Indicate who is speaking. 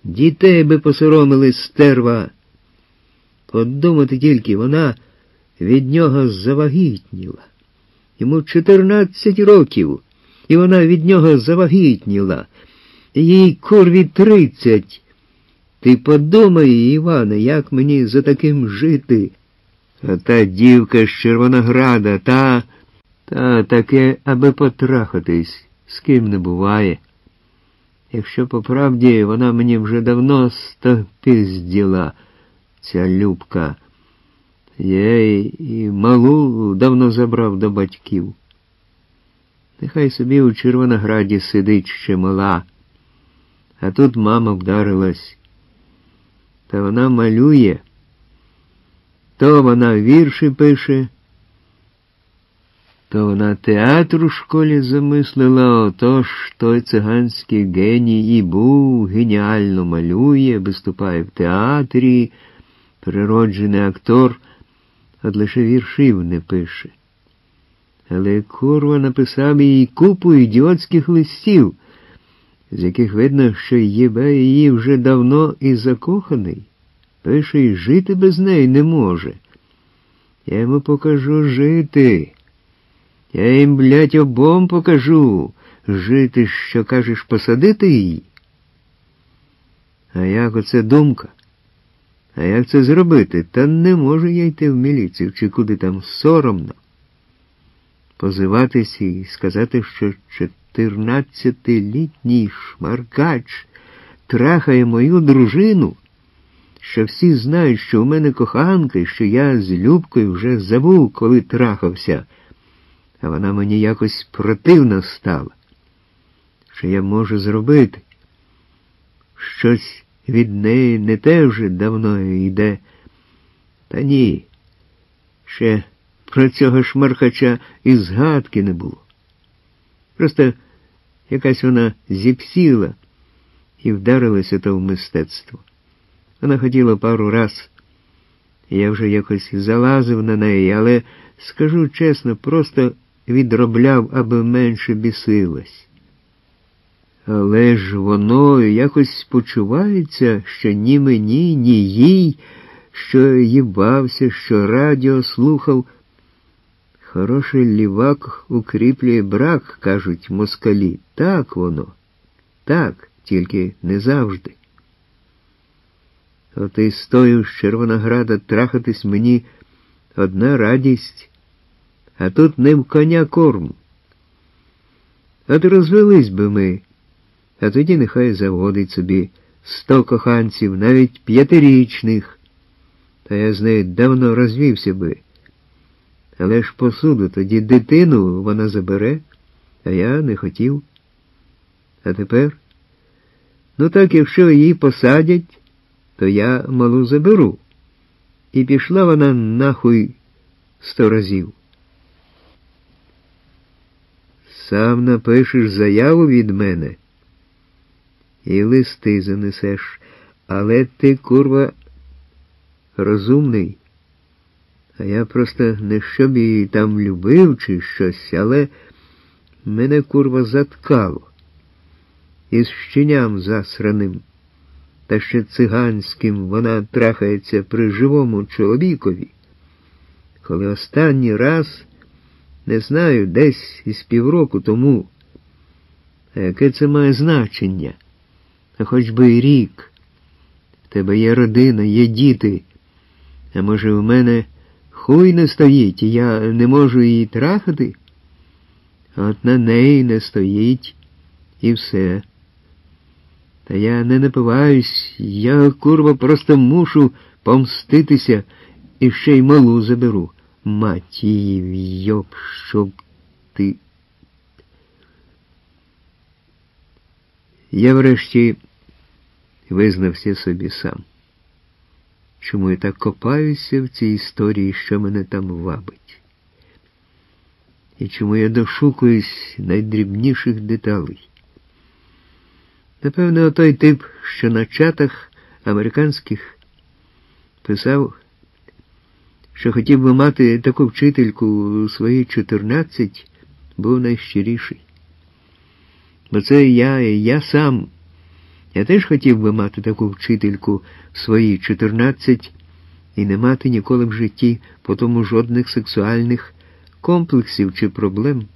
Speaker 1: Дітей би посоромили, стерва. Подумати тільки, вона від нього завагітніла. Йому 14 років, і вона від нього завагітніла. Їй курві 30. Ти подумай, Іване, як мені за таким жити? А та дівка з Червонограда, та таке, аби потрахатись, з ким не буває. Якщо по правді, вона мені вже давно стопізділа, ця Любка. Я і малу давно забрав до батьків. Нехай собі у Червонограді сидить ще мала, а тут мама вдарилась. Та вона малює. То вона вірші пише, то вона театр у школі замислила, отож той циганський геній і був, геніально малює, виступає в театрі, природжений актор, от лише віршів не пише. Але курва написав їй купу ідіотських листів, з яких видно, що єбе її вже давно і закоханий. Пише, і жити без неї не може. Я йому покажу жити. Я їм, блядь, обом покажу жити, що кажеш, посадити її. А як оце думка? А як це зробити? Та не можу я йти в міліцію, чи куди там, соромно. Позиватись і сказати, що 14-літній шмаркач трахає мою дружину, що всі знають, що у мене коханка, і що я з Любкою вже забув, коли трахався, а вона мені якось противна стала. Що я можу зробити? Щось від неї не те вже давно йде. Та ні, ще про цього шмаркача і згадки не було. Просто якась вона зіпсіла і вдарилася то в мистецтво. Вона хотіла пару раз, і я вже якось залазив на неї, але, скажу чесно, просто відробляв, аби менше бісилась. Але ж воно якось почувається, що ні мені, ні їй, що їбався, що радіо слухав. Хороший лівак укріплює брак, кажуть москалі. Так воно. Так, тільки не завжди. От і стою з Червонограда трахатись мені одна радість, а тут не в коня корму. От розвелись би ми, а тоді нехай заводить собі 100 коханців, навіть 5-річних. Та я з нею давно розвівся би. Але ж посуду, тоді дитину вона забере, а я не хотів. А тепер? Ну так, якщо її посадять, то я малу заберу. І пішла вона нахуй 100 разів. Сам напишеш заяву від мене і листи занесеш, але ти, курва, розумний. А я просто не щоб її там любив чи щось, але мене, курва, заткало. Із щеням засраним, та ще циганським вона трахається при живому чоловікові. Коли останній раз, не знаю, десь із півроку тому. А яке це має значення? А хоч би і рік. В тебе є родина, є діти. А може в мене хуй не стоїть, і я не можу її трахати? От на неї не стоїть, і все. Та я не напиваюсь, я, курва, просто мушу помститися і ще й малу заберу. Мать її в'йоб, щоб ти... Я врешті визнався собі сам. Чому я так копаюся в цій історії, що мене там вабить? І чому я дошукуюсь найдрібніших деталей? Напевно, той тип, що на чатах американських писав, що хотів би мати таку вчительку у свої 14, був найщиріший. Бо це я сам. Я теж хотів би мати таку вчительку в свої 14 і не мати ніколи в житті по тому жодних сексуальних комплексів чи проблем.